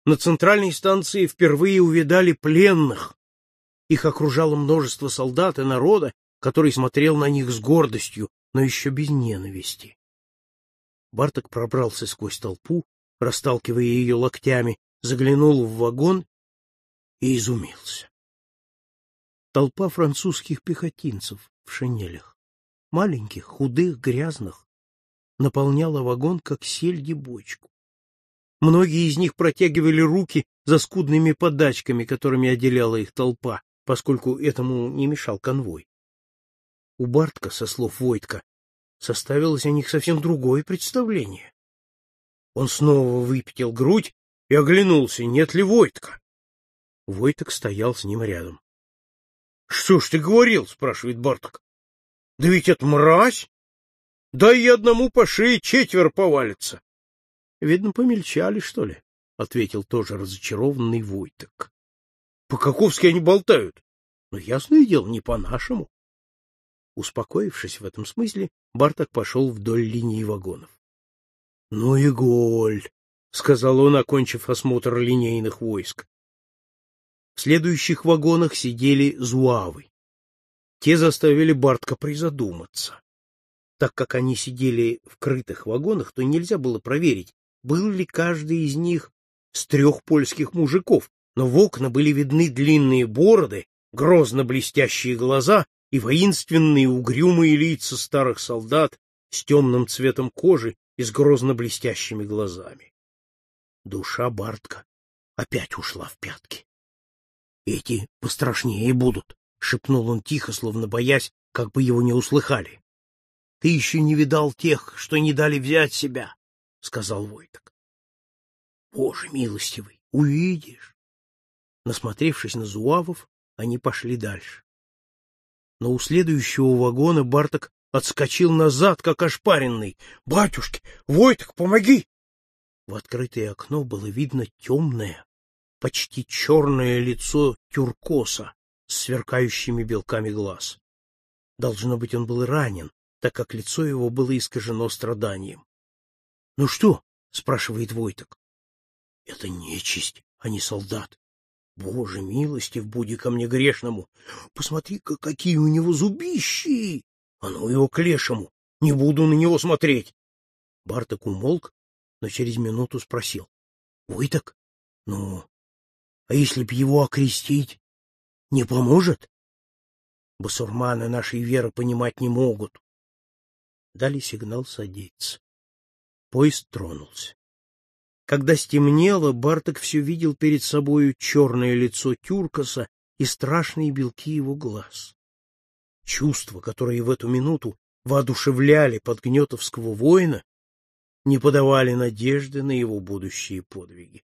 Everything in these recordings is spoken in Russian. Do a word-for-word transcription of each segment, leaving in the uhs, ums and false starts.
На центральной станции впервые увидали пленных. Их окружало множество солдат и народа, который смотрел на них с гордостью, но еще без ненависти. Барток пробрался сквозь толпу, расталкивая ее локтями, заглянул в вагон и изумился. Толпа французских пехотинцев в шинелях, маленьких, худых, грязных, наполняла вагон, как сельди бочку. Многие из них протягивали руки за скудными подачками, которыми отделяла их толпа, поскольку этому не мешал конвой. У Бартка, со слов Войтка, составилось о них совсем другое представление. Он снова выпятил грудь и оглянулся, нет ли Войтка. Войток стоял с ним рядом. — Что ж ты говорил? — спрашивает Барток. — Да ведь это мразь! Дай ей одному по шее, четверо повалится. — Видно, помельчали, что ли? — ответил тоже разочарованный Войток. — По-каковски они болтают. Но ясное дело, не по-нашему. Успокоившись в этом смысле, Барток пошел вдоль линии вагонов. — Ну и голь, — сказал он, окончив осмотр линейных войск. В следующих вагонах сидели зуавы. Те заставили Бартка призадуматься. Так как они сидели в крытых вагонах, то нельзя было проверить, был ли каждый из них с трех польских мужиков, но в окна были видны длинные бороды, грозно блестящие глаза и воинственные угрюмые лица старых солдат с темным цветом кожи и с грозно блестящими глазами. Душа Бартка опять ушла в пятки. — Эти пострашнее будут, — шепнул он тихо, словно боясь, как бы его не услыхали. — Ты еще не видал тех, что не дали взять себя, — сказал Войток. — Боже милостивый, увидишь. Насмотревшись на зуавов, они пошли дальше. Но у следующего вагона Барток отскочил назад, как ошпаренный. — Батюшки! Войток, помоги! В открытое окно было видно темное, почти черное лицо тюркоса с сверкающими белками глаз. Должно быть, он был ранен, так как лицо его было искажено страданием. — Ну что? — спрашивает Войток. — Это нечисть, а не солдат. Боже милостив, буди ко мне грешному. Посмотри-ка, какие у него зубищи! А ну его к лешему! Не буду на него смотреть! Барток умолк, но через минуту спросил. — Войток, ну, а если б его окрестить, не поможет? Басурманы нашей веры понимать не могут. Дали сигнал садиться. Поезд тронулся. Когда стемнело, Барток все видел перед собою черное лицо Тюркоса и страшные белки его глаз. Чувства, которые в эту минуту воодушевляли подгнетовского воина, не подавали надежды на его будущие подвиги.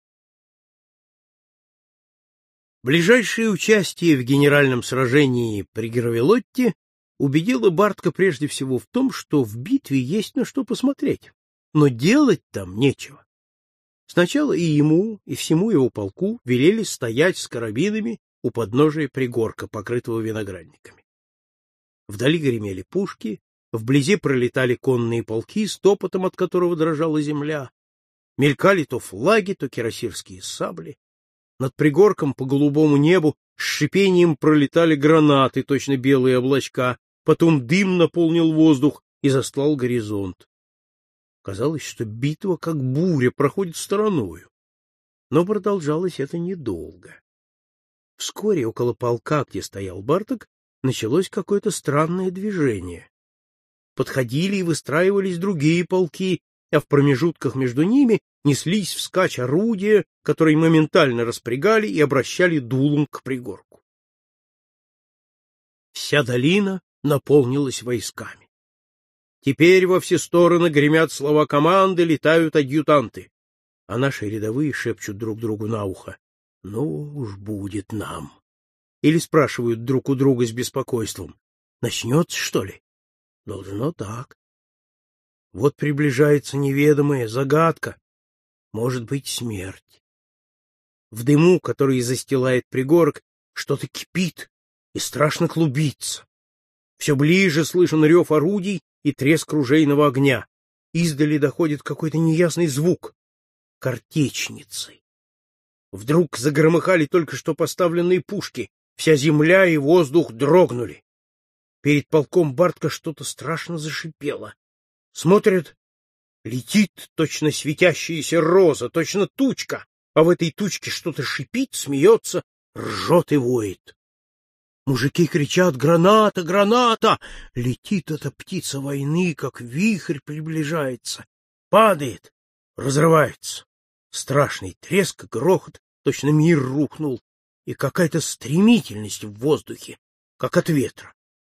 Ближайшее участие в генеральном сражении при Гравелотте убедило Бартка прежде всего в том, что в битве есть на что посмотреть, но делать там нечего. Сначала и ему, и всему его полку велели стоять с карабинами у подножия пригорка, покрытого виноградниками. Вдали гремели пушки, вблизи пролетали конные полки, с топотом от которого дрожала земля. Мелькали то флаги, то кирасирские сабли. Над пригорком по голубому небу с шипением пролетали гранаты, точно белые облачка, потом дым наполнил воздух и застлал горизонт. Казалось, что битва, как буря, проходит стороною. Но продолжалось это недолго. Вскоре около полка, где стоял Барток, началось какое-то странное движение. Подходили и выстраивались другие полки, а в промежутках между ними неслись вскачь орудия, которые моментально распрягали и обращали дулом к пригорку. Вся долина наполнилась войсками. Теперь во все стороны гремят слова команды, летают адъютанты, а наши рядовые шепчут друг другу на ухо: «Ну уж будет нам». Или спрашивают друг у друга с беспокойством: «Начнется, что ли?» Должно так. Вот приближается неведомая загадка, может быть, смерть. В дыму, который застилает пригорок, что-то кипит и страшно клубится. Все ближе слышен рев орудий и треск ружейного огня. Издали доходит какой-то неясный звук. Картечницы. Вдруг загромыхали только что поставленные пушки, вся земля и воздух дрогнули. Перед полком Бартка что-то страшно зашипело. Смотрят, летит точно светящаяся роза, точно тучка, а в этой тучке что-то шипит, смеется, ржет и воет. Мужики кричат: «Граната! Граната!» Летит эта птица войны, как вихрь приближается. Падает, разрывается. Страшный треск, грохот, точно мир рухнул, и какая-то стремительность в воздухе, как от ветра.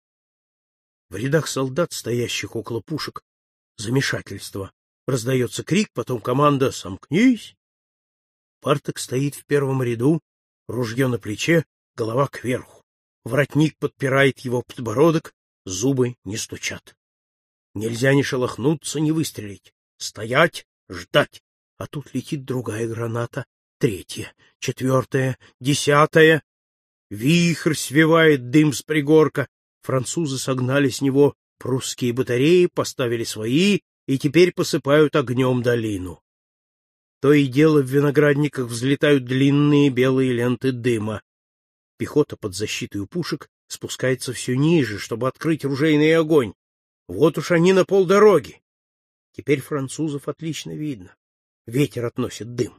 В рядах солдат, стоящих около пушек, замешательство. Раздается крик, потом команда «Сомкнись!». Барток стоит в первом ряду, ружье на плече, голова кверху. Воротник подпирает его подбородок, зубы не стучат. Нельзя ни шелохнуться, ни выстрелить. Стоять, ждать. А тут летит другая граната, третья, четвертая, десятая. Вихрь свивает дым с пригорка. Французы согнали с него прусские батареи, поставили свои и теперь посыпают огнем долину. То и дело в виноградниках взлетают длинные белые ленты дыма. Пехота под защитой у пушек спускается все ниже, чтобы открыть ружейный огонь. Вот уж они на полдороги. Теперь французов отлично видно. Ветер относит дым.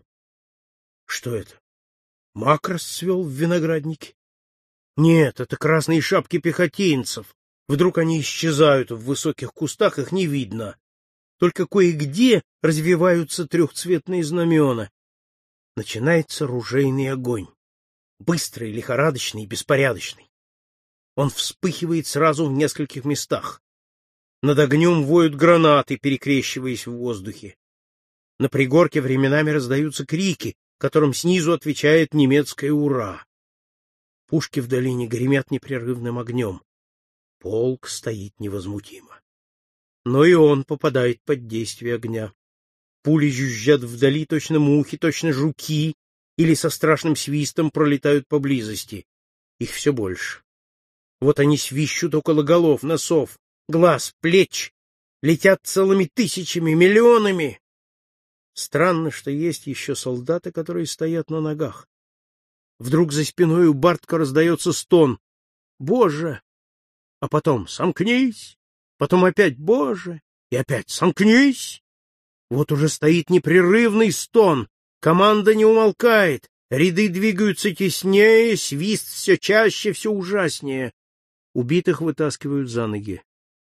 Что это? Мак расцвел в винограднике? Нет, это красные шапки пехотинцев. Вдруг они исчезают в высоких кустах, их не видно. Только кое-где развиваются трехцветные знамена. Начинается ружейный огонь. Быстрый, лихорадочный, беспорядочный. Он вспыхивает сразу в нескольких местах. Над огнем воют гранаты, перекрещиваясь в воздухе. На пригорке временами раздаются крики, которым снизу отвечает немецкое «Ура!». Пушки в долине гремят непрерывным огнем. Полк стоит невозмутимо. Но и он попадает под действие огня. Пули жужжат вдали, точно мухи, точно жуки, или со страшным свистом пролетают поблизости. Их все больше. Вот они свищут около голов, носов, глаз, плеч, летят целыми тысячами, миллионами. Странно, что есть еще солдаты, которые стоят на ногах. Вдруг за спиной у Бартка раздается стон: «Боже!» А потом «Сомкнись!», потом опять «Боже!» и опять «Сомкнись!». Вот уже стоит непрерывный стон, команда не умолкает, ряды двигаются теснее, свист все чаще, все ужаснее. Убитых вытаскивают за ноги.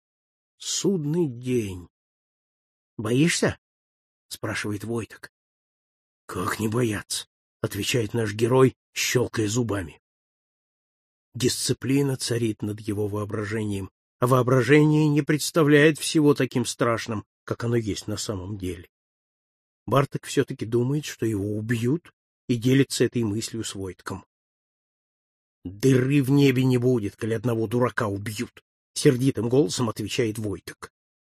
Судный день. «Боишься?» — спрашивает Войток. «Как не бояться?» — отвечает наш герой, щелкая зубами. Дисциплина царит над его воображением, а воображение не представляет всего таким страшным, как оно есть на самом деле. Барток все-таки думает, что его убьют, и делится этой мыслью с Войтком. «Дыры в небе не будет, коли одного дурака убьют», — сердитым голосом отвечает Войток.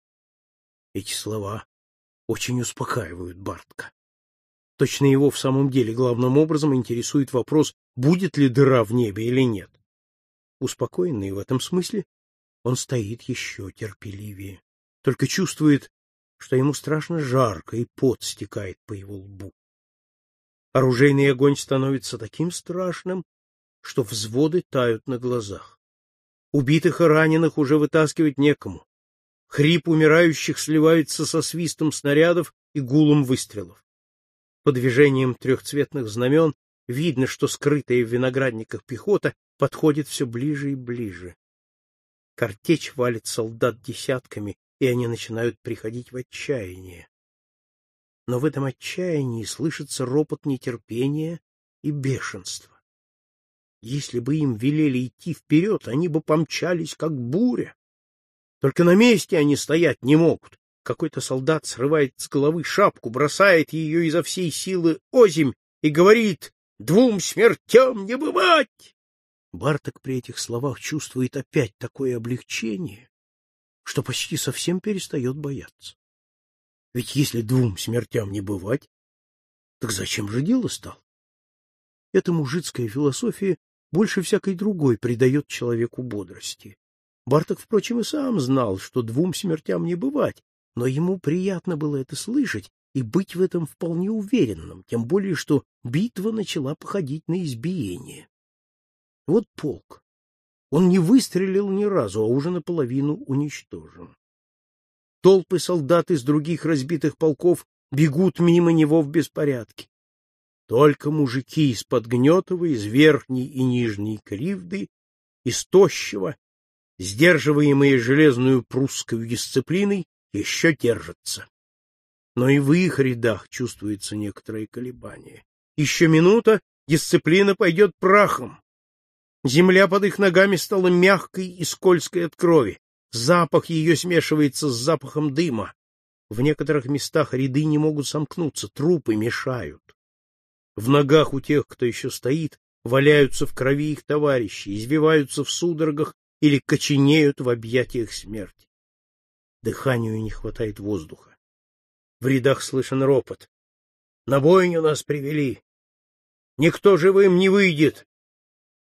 Эти слова очень успокаивают Бартка. Точно его в самом деле главным образом интересует вопрос, будет ли дыра в небе или нет. Успокоенный в этом смысле, он стоит еще терпеливее, только чувствует, что ему страшно жарко, и пот стекает по его лбу. Оружейный огонь становится таким страшным, что взводы тают на глазах. Убитых и раненых уже вытаскивать некому. Хрип умирающих сливается со свистом снарядов и гулом выстрелов. По движениям трехцветных знамен видно, что скрытая в виноградниках пехота подходит все ближе и ближе. Картечь валит солдат десятками, и они начинают приходить в отчаяние. Но в этом отчаянии слышится ропот нетерпения и бешенства. Если бы им велели идти вперед, они бы помчались, как буря. Только на месте они стоять не могут. Какой-то солдат срывает с головы шапку, бросает ее изо всей силы озимь и говорит: «Двум смертям не бывать!» Барток при этих словах чувствует опять такое облегчение, что почти совсем перестает бояться. Ведь если двум смертям не бывать, так зачем же дело стало? Эта мужицкая философия больше всякой другой придает человеку бодрости. Барток, впрочем, и сам знал, что двум смертям не бывать, но ему приятно было это слышать, и быть в этом вполне уверенным, тем более что битва начала походить на избиение. Вот полк. Он не выстрелил ни разу, а уже наполовину уничтожен. Толпы солдат из других разбитых полков бегут мимо него в беспорядке. Только мужики из-под Гнетова, из верхней и нижней Кривды, из Тощего, сдерживаемые железную прусскую дисциплиной, еще держатся. Но и в их рядах чувствуется некоторое колебание. Еще минута, дисциплина пойдет прахом. Земля под их ногами стала мягкой и скользкой от крови. Запах ее смешивается с запахом дыма. В некоторых местах ряды не могут сомкнуться, трупы мешают. В ногах у тех, кто еще стоит, валяются в крови их товарищи, извиваются в судорогах или коченеют в объятиях смерти. Дыханию не хватает воздуха. В рядах слышен ропот. На бойню нас привели. Никто живым не выйдет.